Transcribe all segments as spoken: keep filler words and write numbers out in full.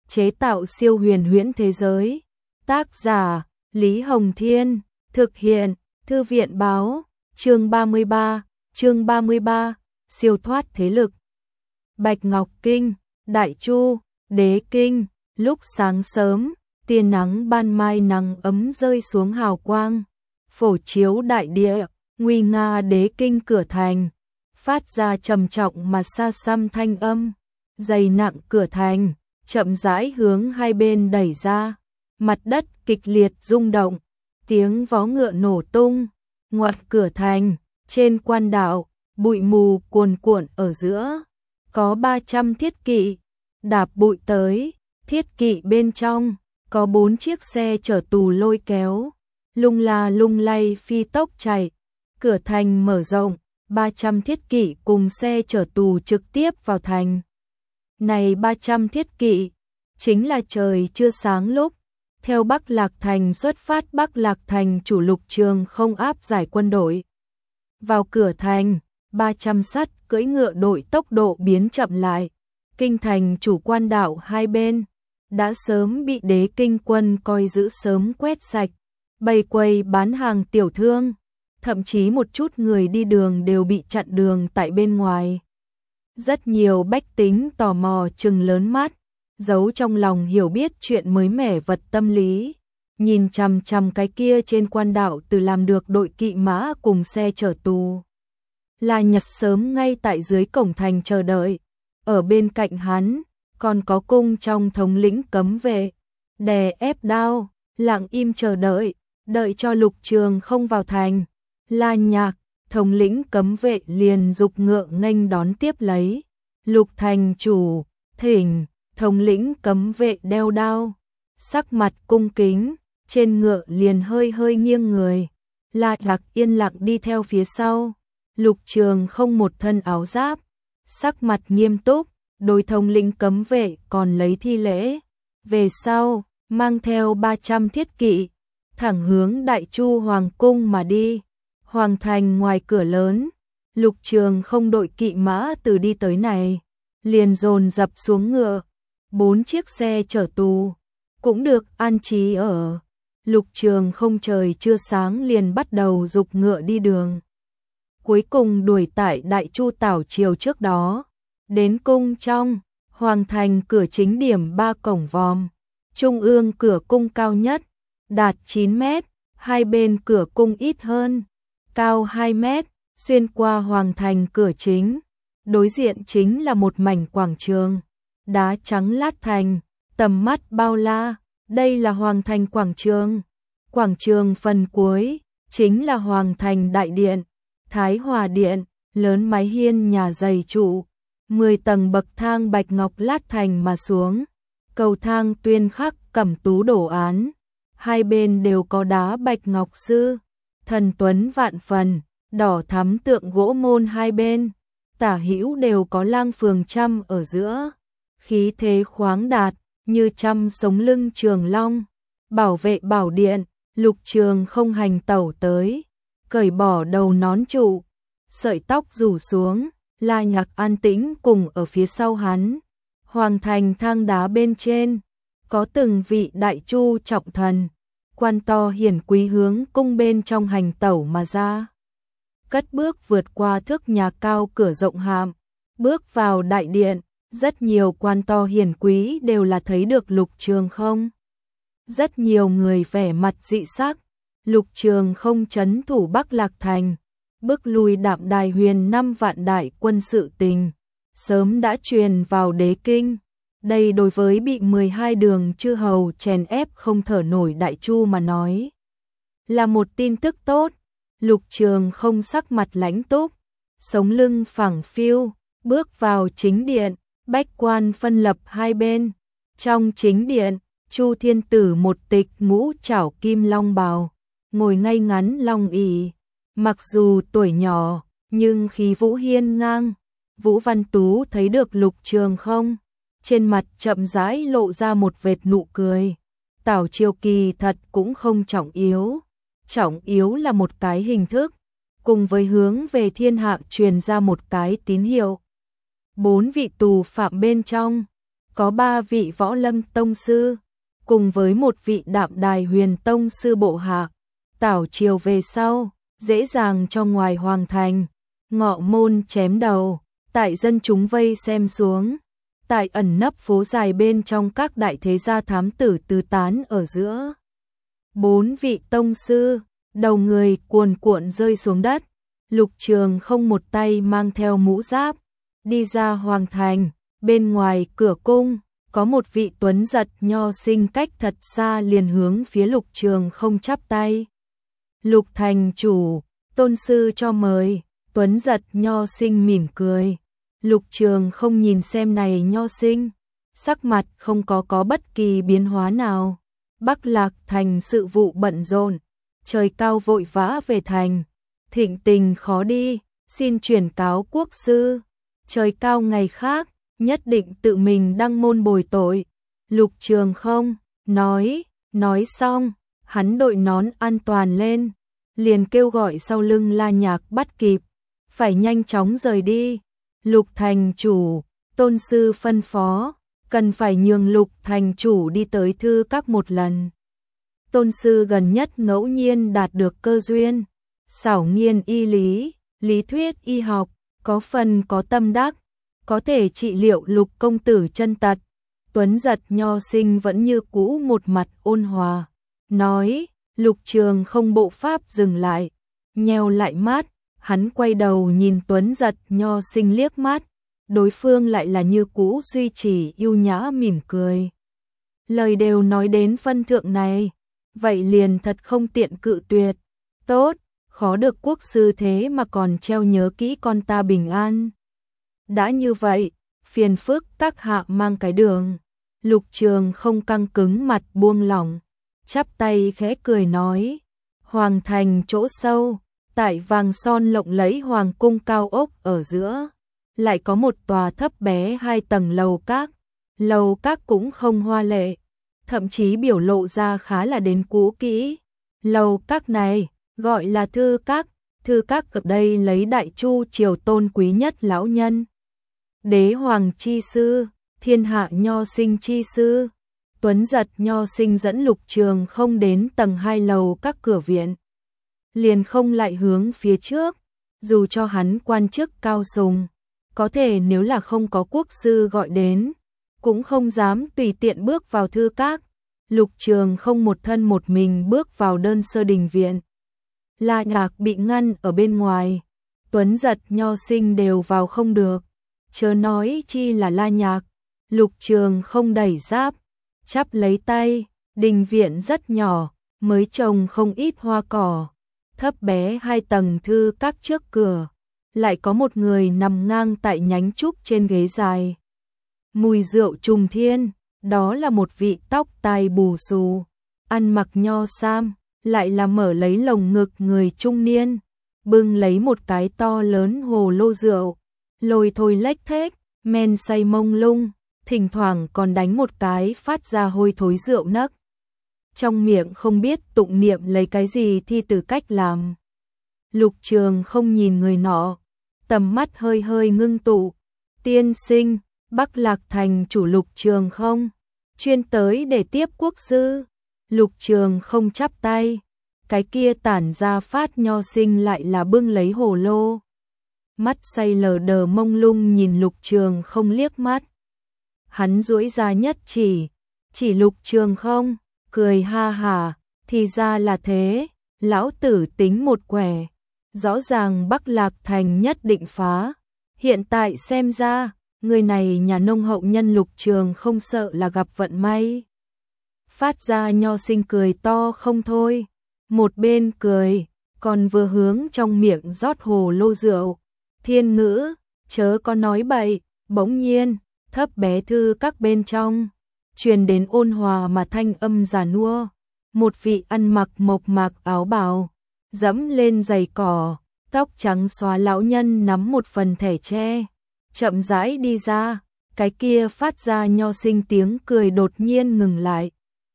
chế tạo siêu huyền huyễn thế giới. Tác giả Lý Hồng Thiên, thực hiện Thư viện Báo, chương ba mươi ba, chương ba mươi ba, siêu thoát thế lực. Bạch Ngọc Kinh, Đại Chu, Đế Kinh, lúc sáng sớm, tia nắng ban mai nắng ấm rơi xuống hào quang, phổ chiếu đại địa, nguy nga Đế Kinh cửa thành, phát ra trầm trọng mà xa xăm thanh âm, dày nặng cửa thành, chậm rãi hướng hai bên đẩy ra, mặt đất kịch liệt rung động, tiếng vó ngựa nổ tung, ngoặt cửa thành, trên quan đạo, bụi mù cuồn cuộn ở giữa, có ba trăm thiết kỵ, đạp bụi tới, thiết kỵ bên trong, có bốn chiếc xe chở tù lôi kéo, lung la lung lay phi tốc chạy, cửa thành mở rộng, ba trăm thiết kỵ cùng xe chở tù trực tiếp vào thành. Này ba trăm thiết kỵ, chính là trời chưa sáng lúc, theo Bắc Lạc Thành xuất phát Bắc Lạc Thành chủ Lục Trường không áp giải quân đội. Vào cửa thành, ba trăm sắt cưỡi ngựa đội tốc độ biến chậm lại, kinh thành chủ quan đạo hai bên, đã sớm bị Đế Kinh quân coi giữ sớm quét sạch, bày quầy bán hàng tiểu thương, thậm chí một chút người đi đường đều bị chặn đường tại bên ngoài. Rất nhiều bách tính tò mò trừng lớn mắt, giấu trong lòng hiểu biết chuyện mới mẻ vật tâm lý, nhìn chằm chằm cái kia trên quan đạo từ làm được đội kỵ mã cùng xe chở tù. La Nhật sớm ngay tại dưới cổng thành chờ đợi, ở bên cạnh hắn, còn có cung trong thống lĩnh cấm vệ, đè ép đao, lặng im chờ đợi, đợi cho Lục Trường không vào thành. La Nhạc, thống lĩnh cấm vệ liền dục ngựa nghênh đón tiếp lấy. Lục thành chủ, thỉnh, thống lĩnh cấm vệ đeo đao, sắc mặt cung kính, trên ngựa liền hơi hơi nghiêng người. La Nhạc yên lặng đi theo phía sau. Lục Trường không một thân áo giáp, sắc mặt nghiêm túc, đối thống lĩnh cấm vệ còn lấy thi lễ. Về sau, mang theo ba trăm thiết kỵ, thẳng hướng Đại Chu Hoàng cung mà đi. Hoàng thành ngoài cửa lớn, Lục Trường không đội kỵ mã từ đi tới này, liền dồn dập xuống ngựa, bốn chiếc xe chở tù, cũng được an trí ở. Lục Trường không trời chưa sáng liền bắt đầu dục ngựa đi đường. Cuối cùng đuổi tại Đại Chu tảo triều trước đó, đến cung trong, Hoàng thành cửa chính điểm ba cổng vòm, trung ương cửa cung cao nhất, đạt chín mét, hai bên cửa cung ít hơn, cao hai mét, xuyên qua Hoàng thành cửa chính, đối diện chính là một mảnh quảng trường, đá trắng lát thành, tầm mắt bao la, đây là Hoàng thành quảng trường. Quảng trường phần cuối, chính là Hoàng thành đại điện, Thái Hòa điện, lớn mái hiên nhà dày trụ, mười tầng bậc thang bạch ngọc lát thành mà xuống, cầu thang tuyên khắc cẩm tú đồ án, hai bên đều có đá bạch ngọc sư, thần tuấn vạn phần, đỏ thắm tượng gỗ môn hai bên, tả hữu đều có lang phường trăm ở giữa, khí thế khoáng đạt, như trăm sống lưng trường long. Bảo vệ bảo điện, Lục Trường không hành tẩu tới, cởi bỏ đầu nón trụ, sợi tóc rủ xuống, La Nhạc an tĩnh cùng ở phía sau hắn. Hoàng thành thang đá bên trên, có từng vị Đại Chu trọng thần, quan to hiển quý hướng cung bên trong hành tẩu mà ra. Cất bước vượt qua thước nhà cao cửa rộng hàm, bước vào đại điện, rất nhiều quan to hiển quý đều là thấy được Lục Trường không. Rất nhiều người vẻ mặt dị sắc, Lục Trường không trấn thủ Bắc Lạc Thành, bước lui Đạm Đài huyền năm vạn đại quân sự tình, sớm đã truyền vào Đế Kinh. Đây đối với bị mười hai đường chư hầu chèn ép không thở nổi Đại Chu mà nói, là một tin tức tốt. Lục Trường không sắc mặt lãnh túc, sống lưng phẳng phiu, bước vào chính điện, bách quan phân lập hai bên. Trong chính điện, Chu Thiên Tử một tịch ngũ trảo kim long bào, ngồi ngay ngắn long ỷ, mặc dù tuổi nhỏ, nhưng khí vũ hiên ngang. Vũ Văn Tú thấy được Lục Trường không, trên mặt chậm rãi lộ ra một vệt nụ cười. Tảo triều kỳ thật cũng không trọng yếu, trọng yếu là một cái hình thức, cùng với hướng về thiên hạ truyền ra một cái tín hiệu. Bốn vị tù phạm bên trong, có ba vị võ lâm tông sư, cùng với một vị đạm đài huyền tông sư bộ hạ. Tảo triều về sau, dễ dàng cho ngoài hoàng thành, ngọ môn chém đầu, tại dân chúng vây xem xuống. Tại ẩn nấp phố dài bên trong các đại thế gia thám tử tứ tán ở giữa. Bốn vị tông sư, đầu người cuồn cuộn rơi xuống đất. Lục Trường không một tay mang theo mũ giáp, đi ra hoàng thành, bên ngoài cửa cung, có một vị tuấn giật nho sinh cách thật xa liền hướng phía Lục Trường không chắp tay. Lục thành chủ, tôn sư cho mời. Tuấn giật nho sinh mỉm cười. Lục Trường không nhìn xem này nho sinh, sắc mặt không có có bất kỳ biến hóa nào. Bắc Lạc thành sự vụ bận rộn, trời cao vội vã về thành, thịnh tình khó đi, xin chuyển cáo quốc sư. Trời cao ngày khác, nhất định tự mình đăng môn bồi tội. Lục Trường không, nói, nói xong, hắn đội nón an toàn lên, liền kêu gọi sau lưng La Nhạc bắt kịp, phải nhanh chóng rời đi. Lục thành chủ, tôn sư phân phó, cần phải nhường Lục thành chủ đi tới thư các một lần. Tôn sư gần nhất ngẫu nhiên đạt được cơ duyên, xảo nghiên y lý, lý thuyết y học, có phần có tâm đắc, có thể trị liệu Lục công tử chân tật. Tuấn giật nho sinh vẫn như cũ một mặt ôn hòa, nói. Lục Trường không bộ pháp dừng lại, nheo lại mắt, hắn quay đầu nhìn Tuấn giật nho sinh liếc mắt, đối phương lại là như cũ duy trì yêu nhã mỉm cười. Lời đều nói đến phân thượng này, vậy liền thật không tiện cự tuyệt. Tốt, khó được quốc sư thế mà còn treo nhớ kỹ con ta bình an. Đã như vậy, phiền phức các hạ mang cái đường. Lục Trường không căng cứng mặt buông lỏng, chắp tay khẽ cười nói. Hoàng thành chỗ sâu, tại vàng son lộng lẫy hoàng cung cao ốc ở giữa, lại có một tòa thấp bé hai tầng lầu các. Lầu các cũng không hoa lệ, thậm chí biểu lộ ra khá là đến cũ kỹ. Lầu các này gọi là thư các, thư các ở đây lấy đại chu triều tôn quý nhất lão nhân, đế hoàng chi sư, thiên hạ nho sinh chi sư. Tuấn giật nho sinh dẫn Lục Trường không đến tầng hai lầu các cửa viện, liền không lại hướng phía trước, dù cho hắn quan chức cao sùng, có thể nếu là không có quốc sư gọi đến, cũng không dám tùy tiện bước vào thư các. Lục Trường không một thân một mình bước vào đơn sơ đình viện. La Nhạc bị ngăn ở bên ngoài, Tuấn giật nho sinh đều vào không được, chớ nói chi là La Nhạc. Lục Trường không đẩy giáp, chắp lấy tay, đình viện rất nhỏ, mới trồng không ít hoa cỏ, thấp bé hai tầng thư các trước cửa, lại có một người nằm ngang tại nhánh trúc trên ghế dài. Mùi rượu trùng thiên, đó là một vị tóc tai bù xù, ăn mặc nho sam, lại là mở lấy lồng ngực người trung niên, bưng lấy một cái to lớn hồ lô rượu, lôi thôi lếch thếch, men say mông lung, thỉnh thoảng còn đánh một cái phát ra hôi thối rượu nấc. Trong miệng không biết tụng niệm lấy cái gì thi từ cách làm. Lục Trường không nhìn người nọ, tầm mắt hơi hơi ngưng tụ. Tiên sinh, Bắc Lạc thành chủ Lục Trường không, chuyên tới để tiếp quốc sư. Lục Trường không chắp tay, cái kia tản ra phát nho sinh lại là bưng lấy hồ lô. Mắt say lờ đờ mông lung nhìn Lục Trường không liếc mắt. Hắn duỗi ra nhất chỉ, chỉ Lục Trường không, cười ha hả, thì ra là thế, lão tử tính một quẻ, rõ ràng Bắc Lạc thành nhất định phá, hiện tại xem ra, người này nhà nông hậu nhân Lục Trường không sợ là gặp vận may. Phát ra nho sinh cười to không thôi, một bên cười, còn vừa hướng trong miệng rót hồ lô rượu. Thiên ngữ, chớ có nói bậy. Bỗng nhiên, thấp bé thư các bên trong, truyền đến ôn hòa mà thanh âm già nua. Một vị ăn mặc mộc mạc áo bào, dẫm lên giày cỏ, tóc trắng xóa lão nhân nắm một phần thẻ tre, chậm rãi đi ra. Cái kia phát ra nho sinh tiếng cười đột nhiên ngừng lại.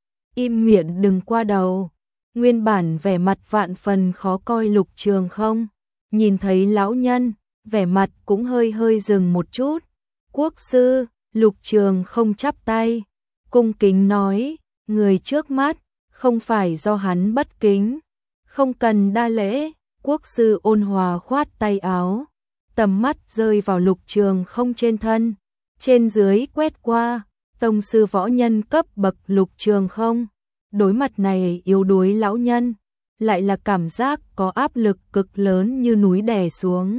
Im miệng đừng qua đầu. Nguyên bản vẻ mặt vạn phần khó coi Lục Trường không, nhìn thấy lão nhân, vẻ mặt cũng hơi hơi dừng một chút. Quốc sư, Lục Trường không chắp tay, cung kính nói, người trước mắt, không phải do hắn bất kính, không cần đa lễ. Quốc sư ôn hòa khoát tay áo, tầm mắt rơi vào Lục Trường không trên thân, trên dưới quét qua, tông sư võ nhân cấp bậc Lục Trường không, đối mặt này yếu đuối lão nhân, lại là cảm giác có áp lực cực lớn như núi đè xuống.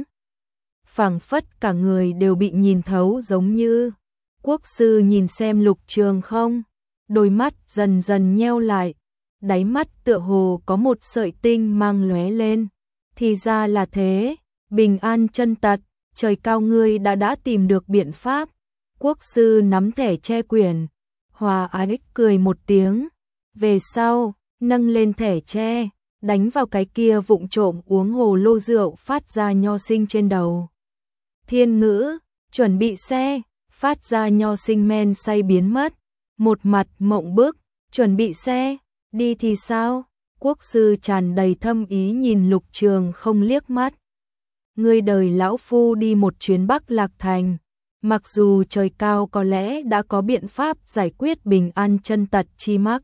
Phảng phất cả người đều bị nhìn thấu giống như. Quốc sư nhìn xem Lục Trường không, đôi mắt dần dần nheo lại, đáy mắt tựa hồ có một sợi tinh mang lóe lên. Thì ra là thế, bình an chân tật, trời cao ngươi đã đã tìm được biện pháp. Quốc sư nắm thẻ che quyển, hòa ái cười một tiếng, về sau, nâng lên thẻ tre, đánh vào cái kia vụng trộm uống hồ lô rượu phát ra nho sinh trên đầu. Thiên ngữ, chuẩn bị xe, phát ra nho sinh men say biến mất, một mặt mộng bức, chuẩn bị xe, đi thì sao? Quốc sư tràn đầy thâm ý nhìn Lục Trường không liếc mắt. Ngươi đời lão phu đi một chuyến Bắc Lạc Thành, mặc dù trời cao có lẽ đã có biện pháp giải quyết bình an chân tật chi mắc.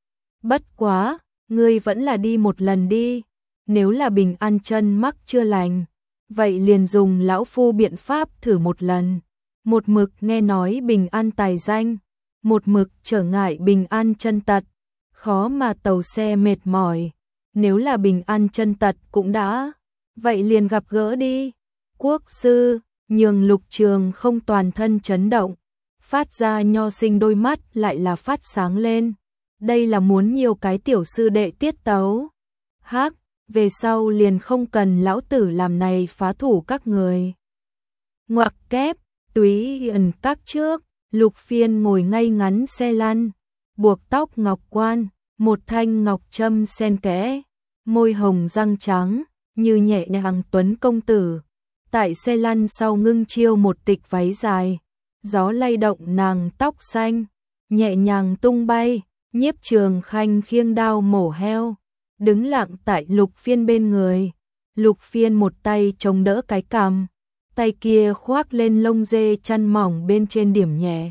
Bất quá, ngươi vẫn là đi một lần đi, nếu là bình an chân mắc chưa lành, vậy liền dùng lão phu biện pháp thử một lần. Một mực nghe nói bình an tài danh, một mực trở ngại bình an chân tật, khó mà tàu xe mệt mỏi, nếu là bình an chân tật cũng đã, vậy liền gặp gỡ đi. Quốc sư, nhường Lục Trường không toàn thân chấn động, phát ra nho sinh đôi mắt lại là phát sáng lên, đây là muốn nhiều cái tiểu sư đệ tiết tấu. Hắc, về sau liền không cần lão tử làm này phá thủ các người. Ngoặc kép, túy ẩn các trước, Lục Phiên ngồi ngay ngắn xe lăn, buộc tóc ngọc quan, một thanh ngọc châm xen kẽ, môi hồng răng trắng, như nhẹ nhàng tuấn công tử. Tại xe lăn sau ngưng chiêu một tịch váy dài, gió lay động nàng tóc xanh, nhẹ nhàng tung bay, Nhiếp Trường Khanh khiêng đao mổ heo, đứng lặng tại Lục Phiên bên người. Lục Phiên một tay chống đỡ cái cằm, tay kia khoác lên lông dê chăn mỏng bên trên điểm nhẹ.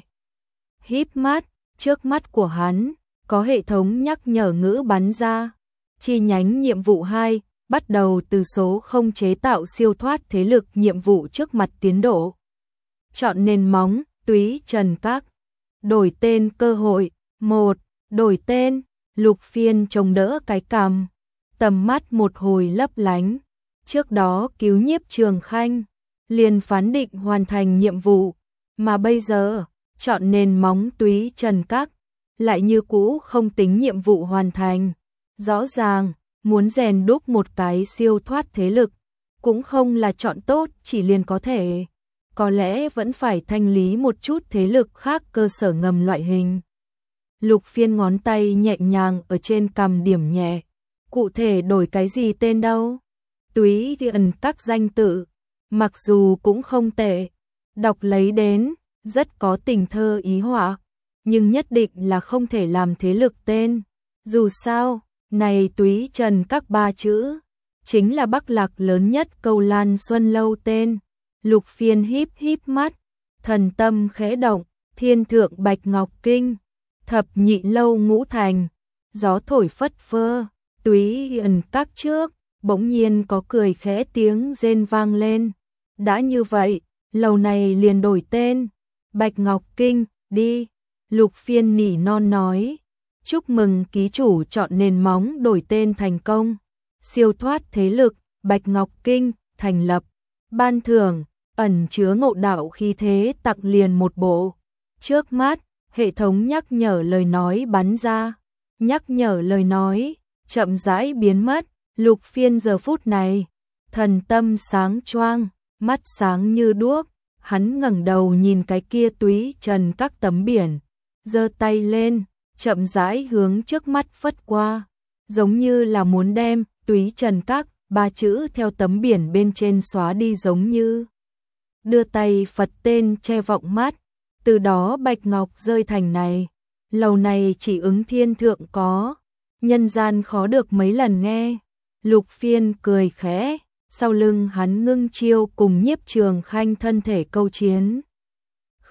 Híp mắt, trước mắt của hắn có hệ thống nhắc nhở ngữ bắn ra. Chi nhánh nhiệm vụ hai, bắt đầu từ số không chế tạo siêu thoát thế lực nhiệm vụ trước mặt tiến độ. Chọn nền móng, túy trần các. Đổi tên cơ hội, một. Đổi tên, Lục Phiên chống đỡ cái cằm, tầm mắt một hồi lấp lánh. Trước đó cứu Nhiếp Trường Khanh, liền phán định hoàn thành nhiệm vụ, mà bây giờ, chọn nền móng túy trần các, lại như cũ không tính nhiệm vụ hoàn thành. Rõ ràng, muốn rèn đúc một cái siêu thoát thế lực, cũng không là chọn tốt chỉ liền có thể. Có lẽ vẫn phải thanh lý một chút thế lực khác cơ sở ngầm loại hình. Lục Phiên ngón tay nhẹ nhàng ở trên cằm điểm nhẹ. Cụ thể đổi cái gì tên đâu? Túy thì ẩn các danh tự, mặc dù cũng không tệ, đọc lấy đến, rất có tình thơ ý họa, nhưng nhất định là không thể làm thế lực tên. Dù sao, này túy trần các ba chữ, chính là Bắc Lạc lớn nhất câu Lan Xuân Lâu tên. Lục Phiên híp híp mắt, thần tâm khẽ động, thiên thượng bạch ngọc kinh, thập nhị lâu ngũ thành, gió thổi phất phơ, túy ẩn các trước, bỗng nhiên có cười khẽ tiếng rên vang lên. Đã như vậy, lầu này liền đổi tên, Bạch Ngọc Kinh, đi. Lục Phiên nỉ non nói, chúc mừng ký chủ chọn nền móng đổi tên thành công. Siêu thoát thế lực, Bạch Ngọc Kinh, thành lập. Ban thưởng, ẩn chứa ngộ đạo khí thế tặng liền một bộ. Trước mắt, hệ thống nhắc nhở lời nói bắn ra. Nhắc nhở lời nói, chậm rãi biến mất. Lục Phiên giờ phút này, thần tâm sáng choang, mắt sáng như đuốc. Hắn ngẩng đầu nhìn cái kia túy trần các tấm biển, giơ tay lên, chậm rãi hướng trước mắt phất qua, giống như là muốn đem túy trần các ba chữ theo tấm biển bên trên xóa đi giống như. Đưa tay Phật tên che vọng mắt, từ đó bạch ngọc rơi thành này, lầu này chỉ ứng thiên thượng có, nhân gian khó được mấy lần nghe. Lục Phiên cười khẽ, sau lưng hắn ngưng chiêu cùng Nhiếp Trường Khanh thân thể câu chiến. Không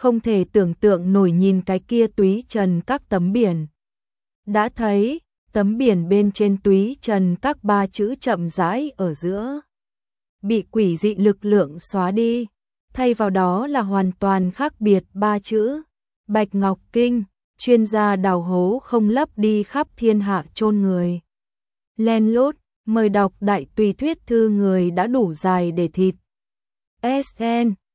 không thể tưởng tượng nổi nhìn cái kia túy trần các tấm biển. Đã thấy, tấm biển bên trên túy trần các ba chữ chậm rãi ở giữa. Bị quỷ dị lực lượng xóa đi, thay vào đó là hoàn toàn khác biệt ba chữ. Bạch Ngọc Kinh, chuyên gia đào hố không lấp đi khắp thiên hạ chôn người. Len lút, mời đọc đại tùy thuyết thư người đã đủ dài để thịt. ét en